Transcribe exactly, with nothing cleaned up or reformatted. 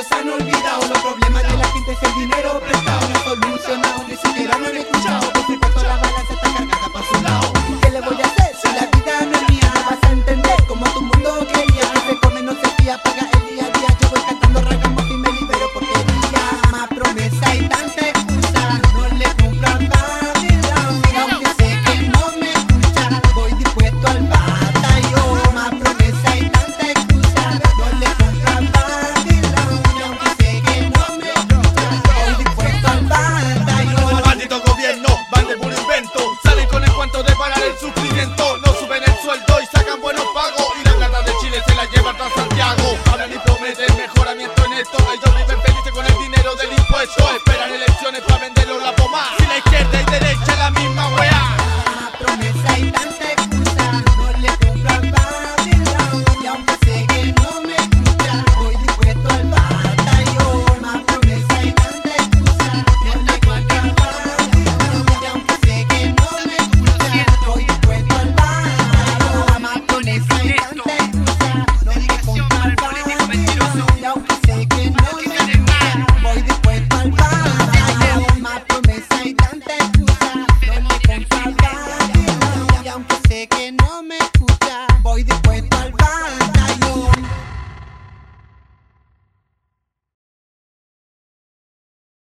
ellos han olvidado los problemas de la gente, es el dinero prestado, no solucionado, ni siquiera lo han escuchado. Por supuesto la balanza está cargada para su lado. ¿Qué le voy a hacer si la vida no es mía? No vas a entender como tu mundo quería. Que se come, no se fía, paga el día a día. Yo voy cantando ragamos y me libero porque día más promesa y tanta excusa. No le cumplo al Babylon, y aunque sé que no me escucha, voy dispuesto al batallón. Más promesa y tanta excusa. No le cumplo al Babylon, y aunque sé que no me escucha, voy dispuesto al batallón. Maldito gobierno, van de puro invento. Salen con el cuento de parar el sufrimiento. No suben el sueldo y sacan buenos pagos. Y la plata de Chile se la lleva hasta Santiago. Hablan y prometen mejoramiento en esto. Ellos viven felices con el dinero del impuesto. Esperan elecciones para venderlo la pomada. Si la izquierda y derecha la misma weá. Más promesa y tanta excusa. No le cumplo al Babylon, y aunque sé que no me escucha, voy dispuesto al batallón. Más promesa y tanta excusa. No le cumplo al Babylon, y aunque sé que no me escucha, voy dispuesto al batallón. Más promesa y tanta excusa. No le cumplo al Babylon, y aunque sé que no me escucha, voy dispuesto al batallón. Más promesa y tanta excusa. No le cumplo al Babylon, y aunque sé que no me escucha, voy dispuesto al batallón.